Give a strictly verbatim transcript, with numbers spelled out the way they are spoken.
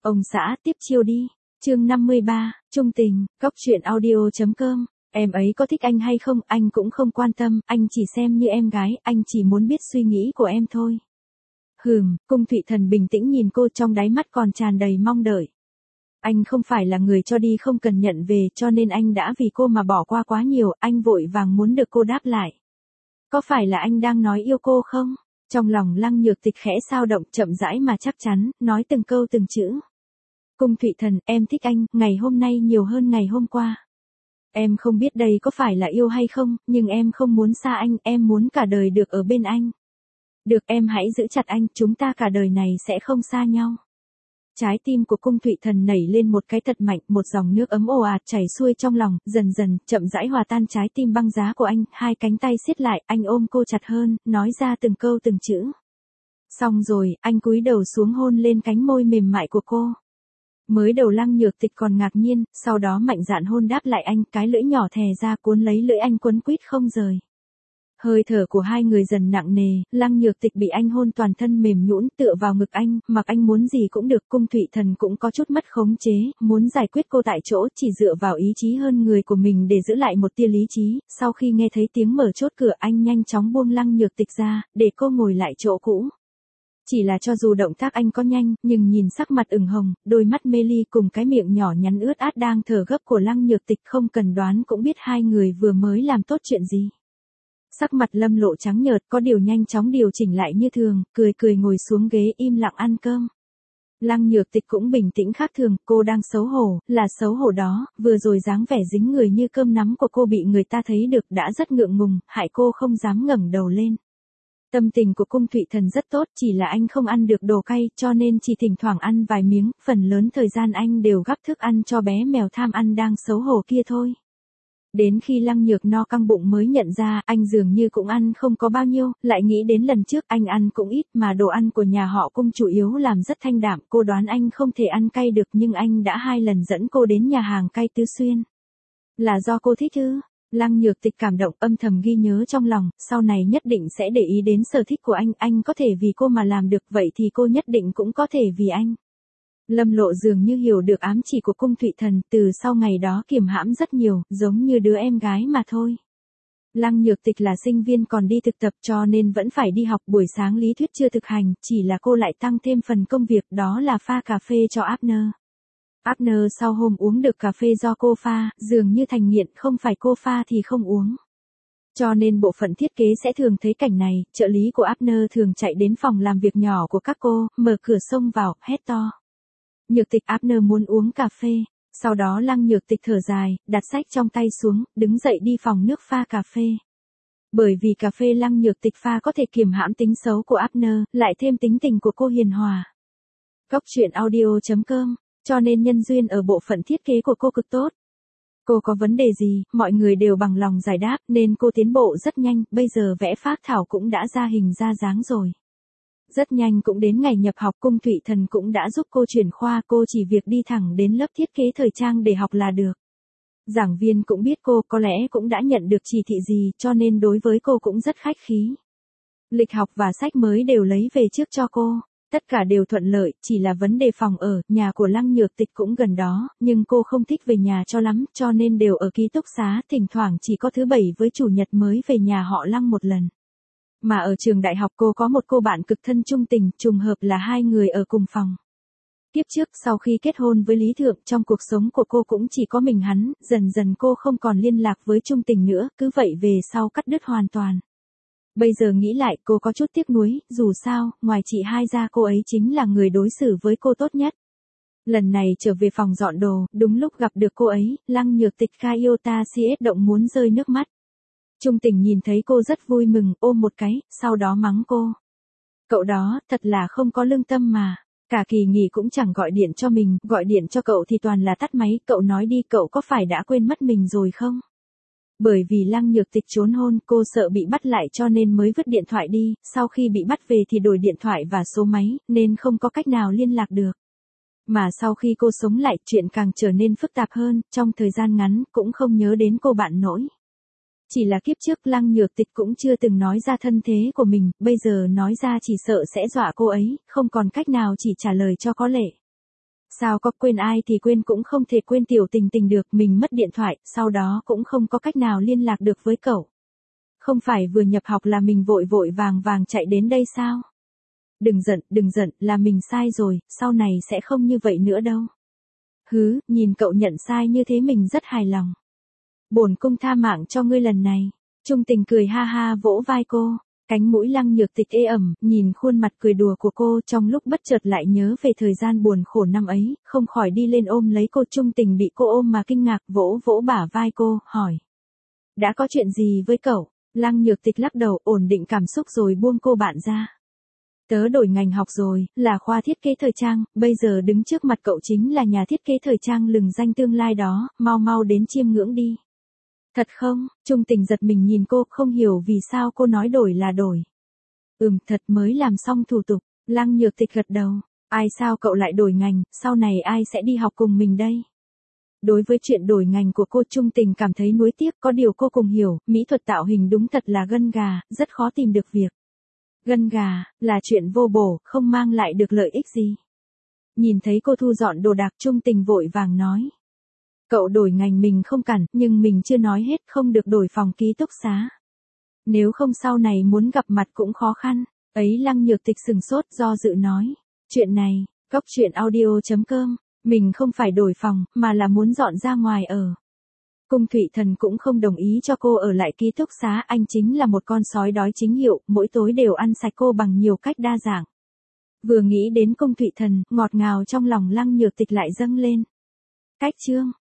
Ông xã tiếp chiêu đi. Chương năm mươi ba, Trung tình, góc truyện audio.com. Em ấy có thích anh hay không, anh cũng không quan tâm, anh chỉ xem như em gái, anh chỉ muốn biết suy nghĩ của em thôi. Hừm, Cung Thụy Thần bình tĩnh nhìn cô, trong đáy mắt còn tràn đầy mong đợi. Anh không phải là người cho đi không cần nhận về, cho nên anh đã vì cô mà bỏ qua quá nhiều, anh vội vàng muốn được cô đáp lại. Có phải là anh đang nói yêu cô không? Trong lòng Lăng Nhược Tịch khẽ dao động, chậm rãi mà chắc chắn, nói từng câu từng chữ. Cung Thụy Thần, em thích anh, ngày hôm nay nhiều hơn ngày hôm qua. Em không biết đây có phải là yêu hay không, nhưng em không muốn xa anh, em muốn cả đời được ở bên anh. Được, em hãy giữ chặt anh, chúng ta cả đời này sẽ không xa nhau. Trái tim của Cung Thụy Thần nảy lên một cái thật mạnh, một dòng nước ấm ồ ạt chảy xuôi trong lòng, dần dần, chậm rãi hòa tan trái tim băng giá của anh, hai cánh tay siết lại, anh ôm cô chặt hơn, nói ra từng câu từng chữ. Xong rồi, anh cúi đầu xuống hôn lên cánh môi mềm mại của cô. Mới đầu Lăng Nhược Tịch còn ngạc nhiên, sau đó mạnh dạn hôn đáp lại anh, cái lưỡi nhỏ thè ra cuốn lấy lưỡi anh quấn quýt không rời. Hơi thở của hai người dần nặng nề, Lăng Nhược Tịch bị anh hôn toàn thân mềm nhũn, tựa vào ngực anh, mặc anh muốn gì cũng được. Cung Thụy Thần cũng có chút mất khống chế, muốn giải quyết cô tại chỗ, chỉ dựa vào ý chí hơn người của mình để giữ lại một tia lý trí. Sau khi nghe thấy tiếng mở chốt cửa, anh nhanh chóng buông Lăng Nhược Tịch ra, để cô ngồi lại chỗ cũ. Chỉ là cho dù động tác anh có nhanh, nhưng nhìn sắc mặt ửng hồng, đôi mắt mê ly cùng cái miệng nhỏ nhắn ướt át đang thở gấp của Lăng Nhược Tịch, không cần đoán cũng biết hai người vừa mới làm tốt chuyện gì. Sắc mặt Lâm Lộ trắng nhợt, có điều nhanh chóng điều chỉnh lại như thường, cười cười ngồi xuống ghế im lặng ăn cơm. Lăng Nhược Tịch cũng bình tĩnh khác thường, cô đang xấu hổ, là xấu hổ đó, vừa rồi dáng vẻ dính người như cơm nắm của cô bị người ta thấy được đã rất ngượng ngùng, hại cô không dám ngẩng đầu lên. Tâm tình của Cung Thụy Thần rất tốt, chỉ là anh không ăn được đồ cay, cho nên chỉ thỉnh thoảng ăn vài miếng, phần lớn thời gian anh đều gắp thức ăn cho bé mèo tham ăn đang xấu hổ kia thôi. Đến khi Lăng Nhược no căng bụng mới nhận ra, anh dường như cũng ăn không có bao nhiêu, lại nghĩ đến lần trước anh ăn cũng ít, mà đồ ăn của nhà họ Cung chủ yếu làm rất thanh đạm, cô đoán anh không thể ăn cay được, nhưng anh đã hai lần dẫn cô đến nhà hàng cay Tứ Xuyên. Là do cô thích ư? Lăng Nhược Tịch cảm động, âm thầm ghi nhớ trong lòng, sau này nhất định sẽ để ý đến sở thích của anh, anh có thể vì cô mà làm được, vậy thì cô nhất định cũng có thể vì anh. Lâm Lộ dường như hiểu được ám chỉ của Cung Thụy Thần, từ sau ngày đó kiềm hãm rất nhiều, giống như đứa em gái mà thôi. Lăng Nhược Tịch là sinh viên còn đi thực tập, cho nên vẫn phải đi học, buổi sáng lý thuyết chưa thực hành, chỉ là cô lại tăng thêm phần công việc, đó là pha cà phê cho Abner. Abner sau hôm uống được cà phê do cô pha, dường như thành nghiện, không phải cô pha thì không uống. Cho nên bộ phận thiết kế sẽ thường thấy cảnh này, trợ lý của Abner thường chạy đến phòng làm việc nhỏ của các cô, mở cửa xông vào, hét to. Nhược Tịch, Abner muốn uống cà phê. Sau đó Lăng Nhược Tịch thở dài, đặt sách trong tay xuống, đứng dậy đi phòng nước pha cà phê. Bởi vì cà phê Lăng Nhược Tịch pha có thể kiềm hãm tính xấu của Abner, lại thêm tính tình của cô hiền hòa. Góc truyện audio.com, cho nên nhân duyên ở bộ phận thiết kế của cô cực tốt. Cô có vấn đề gì, mọi người đều bằng lòng giải đáp, nên cô tiến bộ rất nhanh, bây giờ vẽ phác thảo cũng đã ra hình ra dáng rồi. Rất nhanh cũng đến ngày nhập học, Cung Thụy Thần cũng đã giúp cô chuyển khoa, cô chỉ việc đi thẳng đến lớp thiết kế thời trang để học là được. Giảng viên cũng biết cô, có lẽ cũng đã nhận được chỉ thị gì, cho nên đối với cô cũng rất khách khí. Lịch học và sách mới đều lấy về trước cho cô. Tất cả đều thuận lợi, chỉ là vấn đề phòng ở, nhà của Lăng Nhược Tịch cũng gần đó, nhưng cô không thích về nhà cho lắm, cho nên đều ở ký túc xá, thỉnh thoảng chỉ có thứ bảy với chủ nhật mới về nhà họ Lăng một lần. Mà ở trường đại học cô có một cô bạn cực thân trung tình, trùng hợp là hai người ở cùng phòng. Tiếp trước, sau khi kết hôn với Lý Thượng, trong cuộc sống của cô cũng chỉ có mình hắn, dần dần cô không còn liên lạc với trung tình nữa, cứ vậy về sau cắt đứt hoàn toàn. Bây giờ nghĩ lại, cô có chút tiếc nuối, dù sao, ngoài chị hai ra cô ấy chính là người đối xử với cô tốt nhất. Lần này trở về phòng dọn đồ, đúng lúc gặp được cô ấy, Lăng Nhược Tịch Kaiota siết động muốn rơi nước mắt. Trung tình nhìn thấy cô rất vui mừng, ôm một cái, sau đó mắng cô. Cậu đó, thật là không có lương tâm mà. Cả kỳ nghỉ cũng chẳng gọi điện cho mình, gọi điện cho cậu thì toàn là tắt máy, cậu nói đi, cậu có phải đã quên mất mình rồi không? Bởi vì Lăng Nhược Tịch trốn hôn, cô sợ bị bắt lại cho nên mới vứt điện thoại đi, sau khi bị bắt về thì đổi điện thoại và số máy, nên không có cách nào liên lạc được. Mà sau khi cô sống lại, chuyện càng trở nên phức tạp hơn, trong thời gian ngắn, cũng không nhớ đến cô bạn nổi. Chỉ là kiếp trước Lăng Nhược Tịch cũng chưa từng nói ra thân thế của mình, bây giờ nói ra chỉ sợ sẽ dọa cô ấy, không còn cách nào chỉ trả lời cho có lệ. Sao có quên ai thì quên cũng không thể quên tiểu tình tình được, mình mất điện thoại, sau đó cũng không có cách nào liên lạc được với cậu. Không phải vừa nhập học là mình vội vội vàng vàng chạy đến đây sao? Đừng giận, đừng giận, là mình sai rồi, sau này sẽ không như vậy nữa đâu. Hứ, nhìn cậu nhận sai như thế mình rất hài lòng. Bổn cung tha mạng cho ngươi lần này. Trung Tình cười ha ha vỗ vai cô. Cánh mũi Lăng Nhược Tịch ê ẩm, nhìn khuôn mặt cười đùa của cô trong lúc bất chợt lại nhớ về thời gian buồn khổ năm ấy, không khỏi đi lên ôm lấy cô. Trung Tình bị cô ôm mà kinh ngạc, vỗ vỗ bả vai cô, hỏi. Đã có chuyện gì với cậu? Lăng Nhược Tịch lắc đầu, ổn định cảm xúc rồi buông cô bạn ra. Tớ đổi ngành học rồi, là khoa thiết kế thời trang, bây giờ đứng trước mặt cậu chính là nhà thiết kế thời trang lừng danh tương lai đó, mau mau đến chiêm ngưỡng đi. Thật không? Trung Tình giật mình nhìn cô, không hiểu vì sao cô nói đổi là đổi. Ừm, thật, mới làm xong thủ tục. Lăng Nhược Tịch gật đầu. Ai sao cậu lại đổi ngành, sau này ai sẽ đi học cùng mình đây? Đối với chuyện đổi ngành của cô, Trung Tình cảm thấy nuối tiếc, có điều cô cùng hiểu, mỹ thuật tạo hình đúng thật là gân gà, rất khó tìm được việc. Gân gà, là chuyện vô bổ, không mang lại được lợi ích gì. Nhìn thấy cô thu dọn đồ đạc, Trung Tình vội vàng nói. Cậu đổi ngành mình không cản, nhưng mình chưa nói hết, không được đổi phòng ký túc xá. Nếu không sau này muốn gặp mặt cũng khó khăn. Ấy Lăng Nhược Tịch sừng sốt do dự nói. Chuyện này, Cóc Truyện Audio chấm com, mình không phải đổi phòng, mà là muốn dọn ra ngoài ở. Cung Thụy Thần cũng không đồng ý cho cô ở lại ký túc xá, anh chính là một con sói đói chính hiệu, mỗi tối đều ăn sạch cô bằng nhiều cách đa dạng. Vừa nghĩ đến Cung Thụy Thần, ngọt ngào trong lòng Lăng Nhược Tịch lại dâng lên. Cách chương